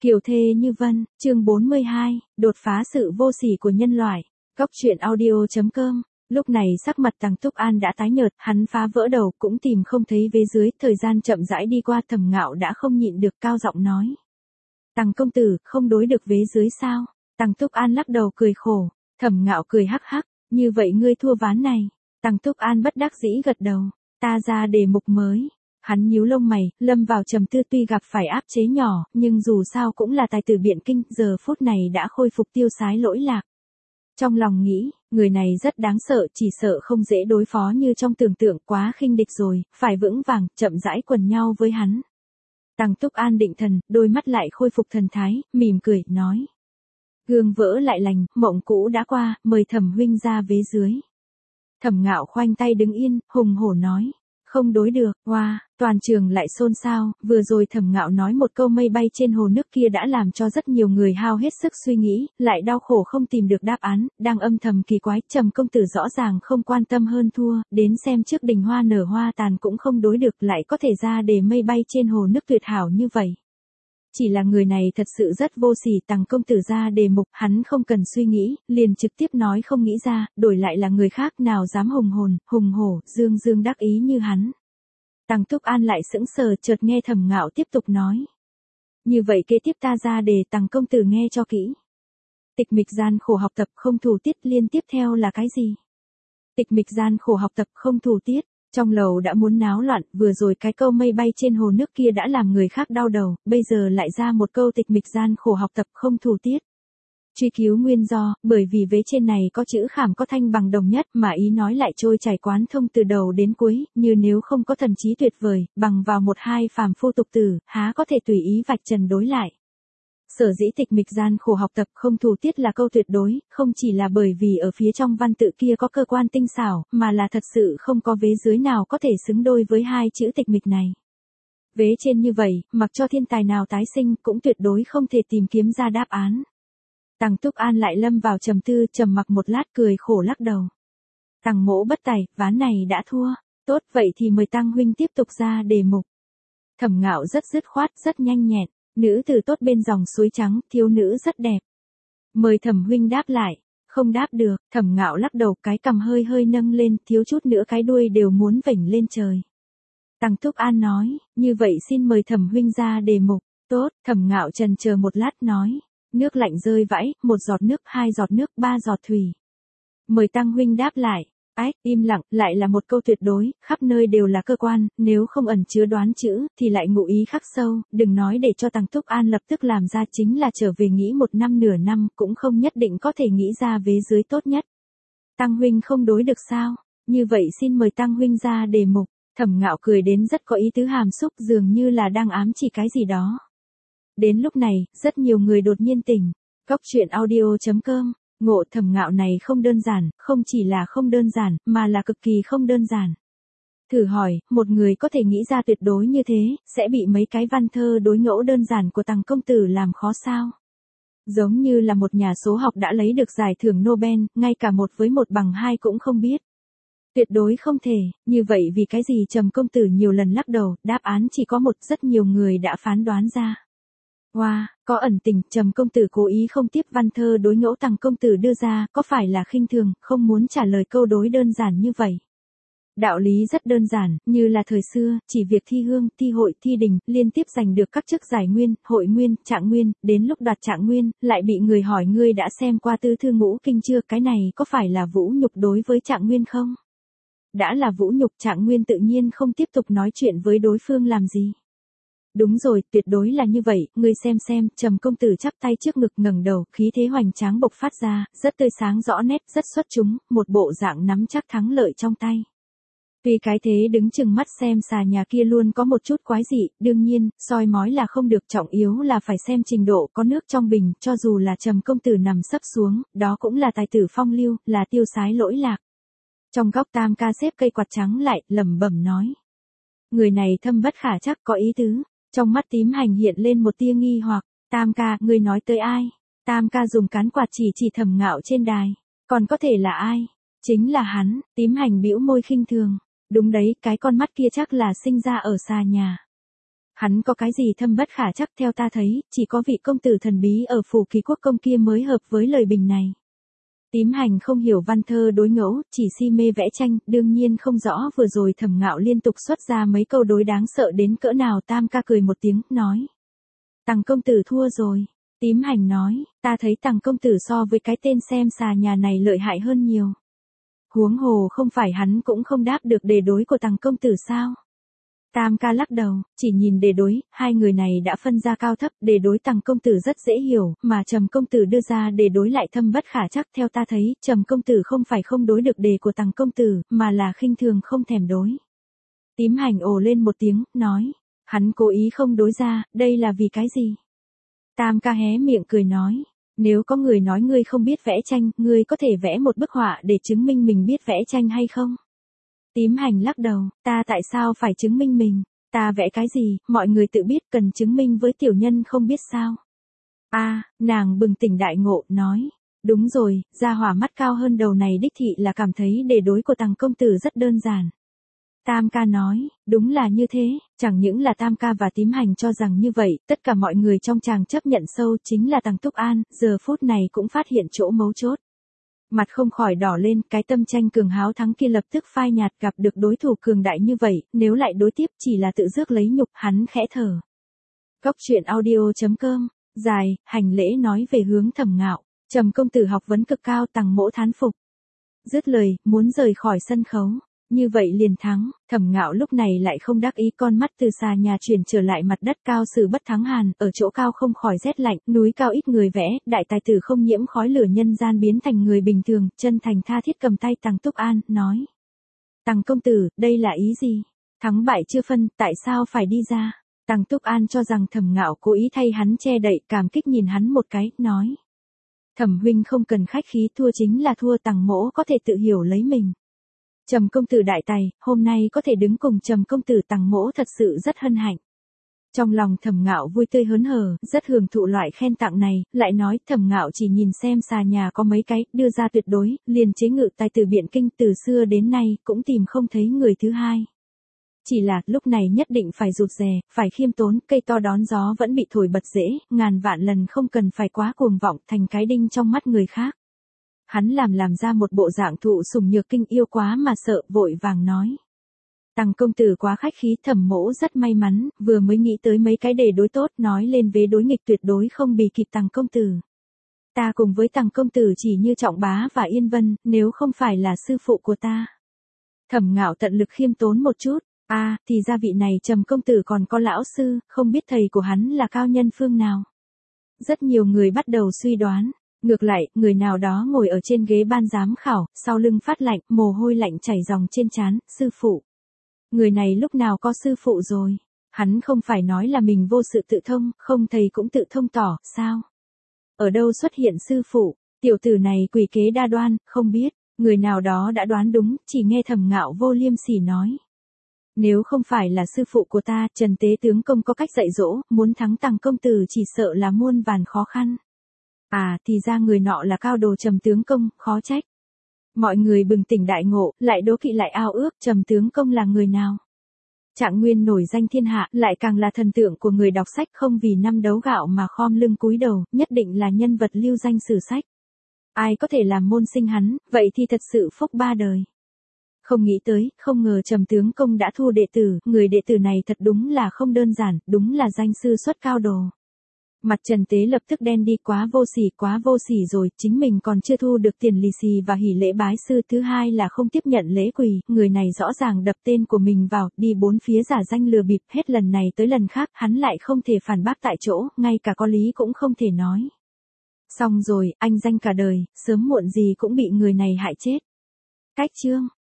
Kiều thê như vân, chương 42, đột phá sự vô sỉ của nhân loại. Góc truyện audio.com. Lúc này sắc mặt Tằng Túc An đã tái nhợt, hắn phá vỡ đầu cũng tìm không thấy vế dưới, thời gian chậm rãi đi qua, Thẩm Ngạo đã không nhịn được cao giọng nói. Tằng công tử, không đối được vế dưới sao? Tằng Túc An lắc đầu cười khổ, Thẩm Ngạo cười hắc hắc, như vậy ngươi thua ván này. Tằng Túc An bất đắc dĩ gật đầu, ta ra đề mục mới. Hắn nhíu lông mày, lâm vào trầm tư, tuy gặp phải áp chế nhỏ, nhưng dù sao cũng là tài tử biện kinh, giờ phút này đã khôi phục tiêu sái lỗi lạc. Trong lòng nghĩ, người này rất đáng sợ, chỉ sợ không dễ đối phó như trong tưởng tượng, quá khinh địch rồi, phải vững vàng, chậm rãi quần nhau với hắn. Tằng Túc An định thần, đôi mắt lại khôi phục thần thái, mỉm cười, nói. Gương vỡ lại lành, mộng cũ đã qua, mời Thẩm huynh ra vế dưới. Thẩm Ngạo khoanh tay đứng yên, hùng hổ nói. Không đối được, hoa, toàn trường lại xôn xao, vừa rồi Thẩm Ngạo nói một câu mây bay trên hồ nước kia đã làm cho rất nhiều người hao hết sức suy nghĩ, lại đau khổ không tìm được đáp án, đang âm thầm kỳ quái, Trầm công tử rõ ràng không quan tâm hơn thua, đến xem trước đình hoa nở hoa tàn cũng không đối được, lại có thể ra để mây bay trên hồ nước tuyệt hảo như vậy. Chỉ là người này thật sự rất vô sỉ, Tằng công tử ra đề mục, hắn không cần suy nghĩ, liền trực tiếp nói không nghĩ ra, đổi lại là người khác nào dám hùng hổ, dương dương đắc ý như hắn. Tằng Túc An lại sững sờ, chợt nghe Thẩm Ngạo tiếp tục nói. Như vậy kế tiếp ta ra đề, Tằng công tử nghe cho kỹ. Tịch mịch gian khổ học tập không thủ tiết, liên tiếp theo là cái gì? Tịch mịch gian khổ học tập không thủ tiết. Trong lầu đã muốn náo loạn, vừa rồi cái câu mây bay trên hồ nước kia đã làm người khác đau đầu, bây giờ lại ra một câu tịch mịch gian khổ học tập không thủ tiết. Truy cứu nguyên do, bởi vì vế trên này có chữ khảm có thanh bằng đồng nhất mà ý nói lại trôi chảy quán thông từ đầu đến cuối, như nếu không có thần trí tuyệt vời, bằng vào một hai phàm phu tục tử, há có thể tùy ý vạch trần đối lại. Sở dĩ tịch mịch gian khổ học tập không thủ tiết là câu tuyệt đối, không chỉ là bởi vì ở phía trong văn tự kia có cơ quan tinh xảo, mà là thật sự không có vế dưới nào có thể xứng đôi với hai chữ tịch mịch này. Vế trên như vậy, mặc cho thiên tài nào tái sinh cũng tuyệt đối không thể tìm kiếm ra đáp án. Tằng Túc An lại lâm vào trầm tư, trầm mặc một lát cười khổ lắc đầu. Tằng mỗ bất tài, ván này đã thua. Tốt, vậy thì mời Tằng huynh tiếp tục ra đề mục. Thẩm Ngạo rất dứt khoát, rất nhanh nhẹn. Nữ tử tốt bên dòng suối trắng, thiếu nữ rất đẹp. Mời Thẩm huynh đáp lại. Không đáp được, Thẩm Ngạo lắc đầu, cái cằm hơi hơi nâng lên, thiếu chút nữa cái đuôi đều muốn vểnh lên trời. Tằng Túc An nói, như vậy xin mời Thẩm huynh ra đề mục. Tốt, Thẩm Ngạo chần chờ một lát nói. Nước lạnh rơi vãi, một giọt nước, hai giọt nước, ba giọt thủy. Mời Tằng huynh đáp lại. Ách, im lặng, lại là một câu tuyệt đối, khắp nơi đều là cơ quan, nếu không ẩn chứa đoán chữ, thì lại ngụ ý khắc sâu, đừng nói để cho Tằng Túc An lập tức làm ra, chính là trở về nghĩ một năm nửa năm, cũng không nhất định có thể nghĩ ra vế dưới tốt nhất. Tằng huynh không đối được sao? Như vậy xin mời Tằng huynh ra đề mục. Thẩm Ngạo cười đến rất có ý tứ hàm xúc, dường như là đang ám chỉ cái gì đó. Đến lúc này, rất nhiều người đột nhiên tỉnh. Góc truyện audio.com. Ngộ Thẩm Ngạo này không đơn giản, không chỉ là không đơn giản, mà là cực kỳ không đơn giản. Thử hỏi, một người có thể nghĩ ra tuyệt đối như thế, sẽ bị mấy cái văn thơ đối ngẫu đơn giản của Tằng công tử làm khó sao? Giống như là một nhà số học đã lấy được giải thưởng Nobel, ngay cả 1+1=2 cũng không biết. Tuyệt đối không thể, như vậy vì cái gì Trầm công tử nhiều lần lắc đầu, đáp án chỉ có một, rất nhiều người đã phán đoán ra. Wow, có ẩn tình, Trầm công tử cố ý không tiếp văn thơ đối ngẫu Tằng công tử đưa ra, có phải là khinh thường, không muốn trả lời câu đối đơn giản như vậy. Đạo lý rất đơn giản, như là thời xưa, chỉ việc thi hương, thi hội, thi đình, liên tiếp giành được các chức giải nguyên, hội nguyên, trạng nguyên, đến lúc đoạt trạng nguyên, lại bị người hỏi ngươi đã xem qua tứ thư ngũ kinh chưa, cái này có phải là vũ nhục đối với trạng nguyên không? Đã là vũ nhục, trạng nguyên tự nhiên không tiếp tục nói chuyện với đối phương làm gì. Đúng rồi, tuyệt đối là như vậy, ngươi xem, Trầm công tử chắp tay trước ngực ngẩng đầu, khí thế hoành tráng bộc phát ra, rất tươi sáng rõ nét, rất xuất chúng, một bộ dạng nắm chắc thắng lợi trong tay. Tuy cái thế đứng chừng mắt xem xà nhà kia luôn có một chút quái dị, đương nhiên, soi mói là không được, trọng yếu là phải xem trình độ có nước trong bình, cho dù là Trầm công tử nằm sấp xuống, đó cũng là tài tử phong lưu, là tiêu sái lỗi lạc. Trong góc Tam ca xếp cây quạt trắng lại, lẩm bẩm nói. Người này thâm bất khả trắc, có ý tứ. Trong mắt Tím Hành hiện lên một tia nghi hoặc, Tam ca, ngươi nói tới ai? Tam ca dùng cán quạt chỉ Thẩm Ngạo trên đài, còn có thể là ai? Chính là hắn. Tím Hành bĩu môi khinh thường, đúng đấy, cái con mắt kia chắc là sinh ra ở xà nhà. Hắn có cái gì thâm bất khả chắc, theo ta thấy, chỉ có vị công tử thần bí ở phủ Ký Quốc Công kia mới hợp với lời bình này. Tím Hành không hiểu văn thơ đối ngẫu, chỉ si mê vẽ tranh, đương nhiên không rõ vừa rồi Thẩm Ngạo liên tục xuất ra mấy câu đối đáng sợ đến cỡ nào. Tam ca cười một tiếng, nói. Tằng công tử thua rồi. Tím Hành nói, ta thấy Tằng công tử so với cái tên xem xà nhà này lợi hại hơn nhiều. Huống hồ không phải hắn cũng không đáp được đề đối của Tằng công tử sao? Tam ca lắc đầu, chỉ nhìn đề đối, hai người này đã phân ra cao thấp. Đề đối Tằng công tử rất dễ hiểu, mà Trầm công tử đưa ra đề đối lại thâm bất khả chắc. Theo ta thấy, Trầm công tử không phải không đối được đề của Tằng công tử, mà là khinh thường không thèm đối. Tím Hành ồ lên một tiếng, nói, hắn cố ý không đối ra, đây là vì cái gì? Tam ca hé miệng cười nói, nếu có người nói ngươi không biết vẽ tranh, ngươi có thể vẽ một bức họa để chứng minh mình biết vẽ tranh hay không? Tím Hành lắc đầu, ta tại sao phải chứng minh mình? Ta vẽ cái gì, mọi người tự biết, cần chứng minh với tiểu nhân không biết sao? Nàng bừng tỉnh đại ngộ, nói, đúng rồi, gia hỏa mắt cao hơn đầu này đích thị là cảm thấy đề đối của Tằng công tử rất đơn giản. Tam ca nói, đúng là như thế, chẳng những là Tam ca và Tím Hành cho rằng như vậy, tất cả mọi người trong tràng chấp nhận sâu chính là Tằng Túc An, giờ phút này cũng phát hiện chỗ mấu chốt. Mặt không khỏi đỏ lên, cái tâm tranh cường háo thắng kia lập tức phai nhạt. Gặp được đối thủ cường đại như vậy, nếu lại đối tiếp chỉ là tự rước lấy nhục. Hắn khẽ thở. Cốc truyện audio.com, dài, hành lễ nói về hướng Thẩm Ngạo. Trầm công tử học vấn cực cao, Tằng mỗ thán phục. Dứt lời, muốn rời khỏi sân khấu. Như vậy liền thắng. Thẩm Ngạo lúc này lại không đắc ý, con mắt từ xà nhà chuyển trở lại mặt đất. Cao sử bất thắng hàn, ở chỗ cao không khỏi rét lạnh, núi cao ít người vẽ, đại tài tử không nhiễm khói lửa nhân gian biến thành người bình thường, chân thành tha thiết cầm tay Tằng Túc An, nói. Tằng công tử, đây là ý gì? Thắng bại chưa phân, tại sao phải đi ra? Tằng Túc An cho rằng Thẩm Ngạo cố ý thay hắn che đậy, cảm kích nhìn hắn một cái, nói. Thẩm huynh không cần khách khí, thua chính là thua, Tằng mỗ có thể tự hiểu lấy mình. Trầm công tử đại tài, hôm nay có thể đứng cùng Trầm công tử Tằng mỗ thật sự rất hân hạnh. Trong lòng Thẩm Ngạo vui tươi hớn hở, rất hưởng thụ loại khen tặng này, lại nói Thẩm Ngạo chỉ nhìn xem xà nhà có mấy cái, đưa ra tuyệt đối, liền chế ngự tài tử Biện Kinh, từ xưa đến nay, cũng tìm không thấy người thứ hai. Chỉ là, lúc này nhất định phải rụt rè, phải khiêm tốn, cây to đón gió vẫn bị thổi bật dễ, ngàn vạn lần không cần phải quá cuồng vọng, thành cái đinh trong mắt người khác. Hắn làm ra một bộ dạng thụ sủng nhược kinh, yêu quá mà sợ, vội vàng nói. Tằng công tử quá khách khí, Thẩm mỗ rất may mắn, vừa mới nghĩ tới mấy cái đề đối tốt, nói lên vế đối nghịch tuyệt đối không bì kịp Tằng công tử. Ta cùng với Tằng công tử chỉ như Trọng Bá và Yên Vân, nếu không phải là sư phụ của ta. Thẩm Ngạo tận lực khiêm tốn một chút, thì ra vị này Trầm công tử còn có lão sư, không biết thầy của hắn là cao nhân phương nào. Rất nhiều người bắt đầu suy đoán. Ngược lại, người nào đó ngồi ở trên ghế ban giám khảo, sau lưng phát lạnh, mồ hôi lạnh chảy ròng trên trán, sư phụ. Người này lúc nào có sư phụ rồi? Hắn không phải nói là mình vô sự tự thông, không thầy cũng tự thông tỏ, sao? Ở đâu xuất hiện sư phụ? Tiểu tử này quỷ kế đa đoan, không biết. Người nào đó đã đoán đúng, chỉ nghe Thẩm Ngạo vô liêm sỉ nói. Nếu không phải là sư phụ của ta, Trần Tế tướng công có cách dạy dỗ, muốn thắng Tằng công tử chỉ sợ là muôn vàn khó khăn. Thì ra người nọ là cao đồ Trầm tướng công, khó trách. Mọi người bừng tỉnh đại ngộ, lại đố kỵ lại ao ước, Trầm tướng công là người nào? Trạng Nguyên nổi danh thiên hạ, lại càng là thần tượng của người đọc sách, không vì năm đấu gạo mà khom lưng cúi đầu, nhất định là nhân vật lưu danh sử sách. Ai có thể làm môn sinh hắn, vậy thì thật sự phúc ba đời. Không nghĩ tới, không ngờ Trầm tướng công đã thu đệ tử, người đệ tử này thật đúng là không đơn giản, đúng là danh sư xuất cao đồ. Mặt Trần Tế lập tức đen đi, quá vô sỉ rồi, chính mình còn chưa thu được tiền lì xì và hỉ lễ bái sư, thứ hai là không tiếp nhận lễ quỳ, người này rõ ràng đập tên của mình vào, đi bốn phía giả danh lừa bịp, hết lần này tới lần khác, hắn lại không thể phản bác tại chỗ, ngay cả có lý cũng không thể nói. Xong rồi, anh danh cả đời, sớm muộn gì cũng bị người này hại chết. Cách chương